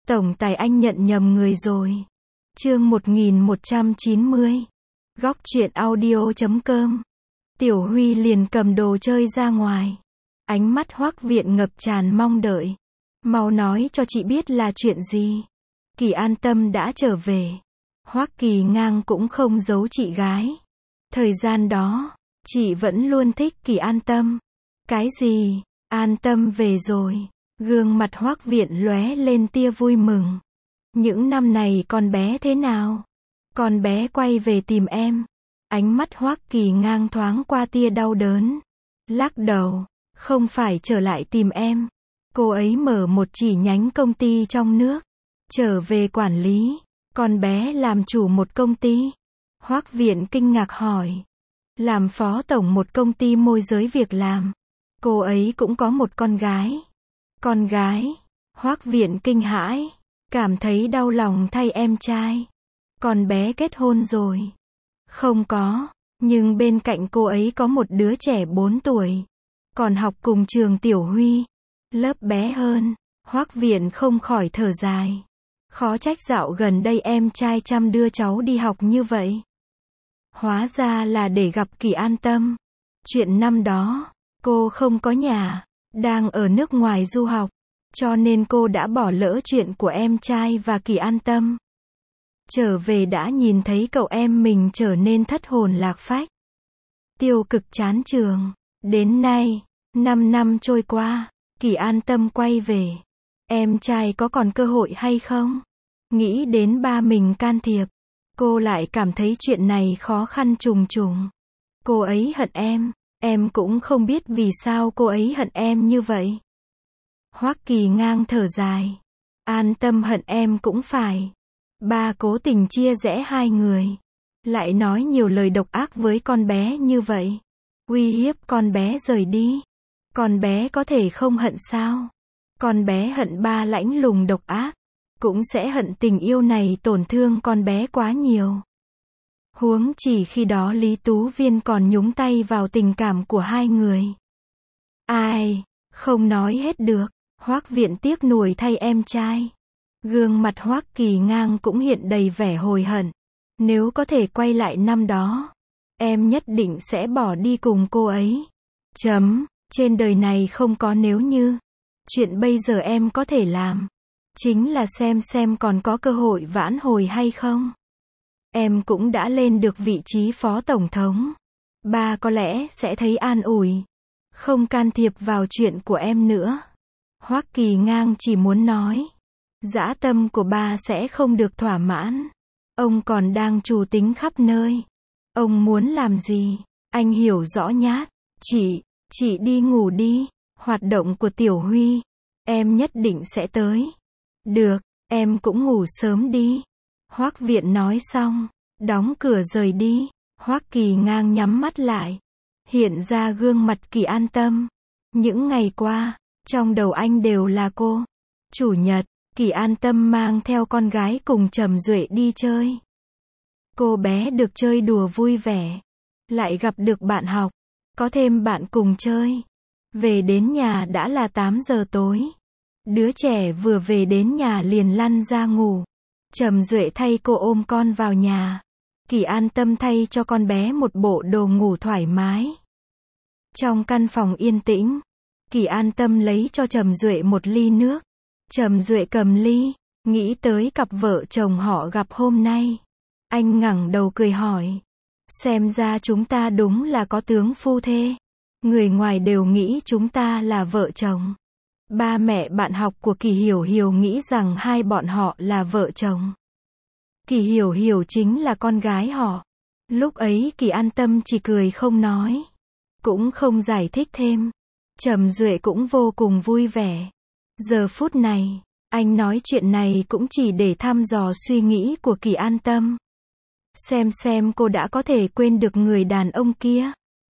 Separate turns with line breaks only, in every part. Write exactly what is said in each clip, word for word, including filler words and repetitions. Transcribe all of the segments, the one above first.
Tổng tài anh nhận nhầm người rồi. Chương một nghìn một trăm chín mươi. Góc truyện audio chấm com. Tiểu Huy liền cầm đồ chơi ra ngoài. Ánh mắt Hoắc Viện ngập tràn mong đợi. Mau nói cho chị biết là chuyện gì. Kỳ An Tâm đã trở về. Hoắc Kỳ Ngang cũng không giấu chị gái. Thời gian đó, chị vẫn luôn thích Kỳ An Tâm. Cái gì? An Tâm về rồi. Gương mặt Hoắc Viện lóe lên tia vui mừng. Những năm này con bé thế nào? Con bé quay về tìm em. Ánh mắt Hoắc Kỳ Ngang thoáng qua tia đau đớn. Lắc đầu, không phải trở lại tìm em. Cô ấy mở một chi nhánh công ty trong nước. Trở về quản lý. Con bé làm chủ một công ty. Hoắc Viện kinh ngạc hỏi. Làm phó tổng một công ty môi giới việc làm. Cô ấy cũng có một con gái. Con gái? Hoắc Viện kinh hãi. Cảm thấy đau lòng thay em trai. Con bé kết hôn rồi. Không có. Nhưng bên cạnh cô ấy có một đứa trẻ bốn tuổi. Còn học cùng trường Tiểu Huy. Lớp bé hơn. Hoắc Viện không khỏi thở dài. Khó trách dạo gần đây em trai chăm đưa cháu đi học như vậy. Hóa ra là để gặp Kỳ An Tâm. Chuyện năm đó, cô không có nhà, đang ở nước ngoài du học, cho nên cô đã bỏ lỡ chuyện của em trai và Kỳ An Tâm. Trở về đã nhìn thấy cậu em mình trở nên thất hồn lạc phách. Tiêu cực chán trường. Đến nay, năm năm trôi qua, Kỳ An Tâm quay về. Em trai có còn cơ hội hay không? Nghĩ đến ba mình can thiệp, cô lại cảm thấy chuyện này khó khăn trùng trùng. Cô ấy hận em, em cũng không biết vì sao cô ấy hận em như vậy. Hoắc Kỳ Ngang thở dài. An Tâm hận em cũng phải. Ba cố tình chia rẽ hai người. Lại nói nhiều lời độc ác với con bé như vậy. Uy hiếp con bé rời đi. Con bé có thể không hận sao? Con bé hận ba lãnh lùng độc ác. Cũng sẽ hận tình yêu này tổn thương con bé quá nhiều. Huống chỉ khi đó Lý Tú Viên còn nhúng tay vào tình cảm của hai người. Ai, không nói hết được. Hoắc Viện tiếc nuối thay em trai. Gương mặt Hoắc Kỳ Ngang cũng hiện đầy vẻ hối hận. Nếu có thể quay lại năm đó, em nhất định sẽ bỏ đi cùng cô ấy. Chấm, trên đời này không có nếu như. Chuyện bây giờ em có thể làm, chính là xem xem còn có cơ hội vãn hồi hay không. Em cũng đã lên được vị trí phó tổng thống. Ba có lẽ sẽ thấy an ủi. Không can thiệp vào chuyện của em nữa. Hoắc Kỳ Ngang chỉ muốn nói. Dã tâm của ba sẽ không được thỏa mãn. Ông còn đang trù tính khắp nơi. Ông muốn làm gì? Anh hiểu rõ nhát. Chị, chị đi ngủ đi. Hoạt động của Tiểu Huy, em nhất định sẽ tới. Được, em cũng ngủ sớm đi. Hoắc Viện nói xong, đóng cửa rời đi. Hoắc Kỳ Ngang nhắm mắt lại. Hiện ra gương mặt Kỳ An Tâm. Những ngày qua, trong đầu anh đều là cô. Chủ nhật, Kỳ An Tâm mang theo con gái cùng Trầm Duệ đi chơi. Cô bé được chơi đùa vui vẻ. Lại gặp được bạn học. Có thêm bạn cùng chơi. Về đến nhà đã là tám giờ tối. Đứa trẻ vừa về đến nhà liền lăn ra ngủ. Trầm Duệ thay cô ôm con vào nhà. Kỳ An Tâm thay cho con bé một bộ đồ ngủ thoải mái. Trong căn phòng yên tĩnh, Kỳ An Tâm lấy cho Trầm Duệ một ly nước. Trầm Duệ cầm ly, nghĩ tới cặp vợ chồng họ gặp hôm nay. Anh ngẩng đầu cười hỏi. Xem ra chúng ta đúng là có tướng phu thê. Người ngoài đều nghĩ chúng ta là vợ chồng. Ba mẹ bạn học của Kỳ Hiểu Hiểu nghĩ rằng hai bọn họ là vợ chồng. Kỳ Hiểu Hiểu chính là con gái họ. Lúc ấy Kỳ An Tâm chỉ cười không nói. Cũng không giải thích thêm. Trầm Duệ cũng vô cùng vui vẻ. Giờ phút này, anh nói chuyện này cũng chỉ để thăm dò suy nghĩ của Kỳ An Tâm. Xem xem cô đã có thể quên được người đàn ông kia.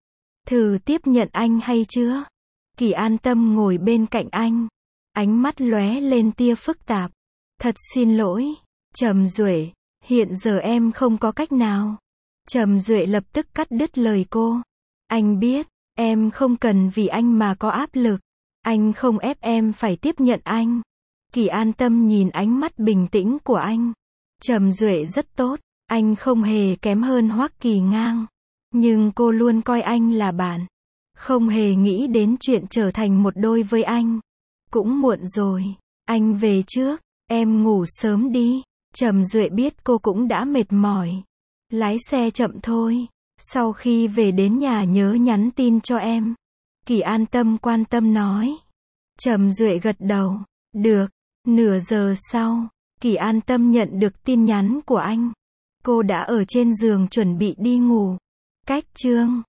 Thử tiếp nhận anh hay chưa? Kỳ An Tâm ngồi bên cạnh anh. Ánh mắt lóe lên tia phức tạp. Thật xin lỗi, Trầm Duệ, hiện giờ em không có cách nào. Trầm Duệ lập tức cắt đứt lời cô. Anh biết, em không cần vì anh mà có áp lực. Anh không ép em phải tiếp nhận anh. Kỳ An Tâm nhìn ánh mắt bình tĩnh của anh. Trầm Duệ rất tốt, anh không hề kém hơn Hoắc Kỳ Ngang. Nhưng cô luôn coi anh là bạn. Không hề nghĩ đến chuyện trở thành một đôi với anh. Cũng muộn rồi, anh về trước, em ngủ sớm đi. Trầm Duệ biết cô cũng đã mệt mỏi. Lái xe chậm thôi, sau khi về đến nhà nhớ nhắn tin cho em. Kỳ An Tâm quan tâm nói. Trầm Duệ gật đầu, được. Nửa giờ sau, Kỳ An Tâm nhận được tin nhắn của anh. Cô đã ở trên giường chuẩn bị đi ngủ. Cách chương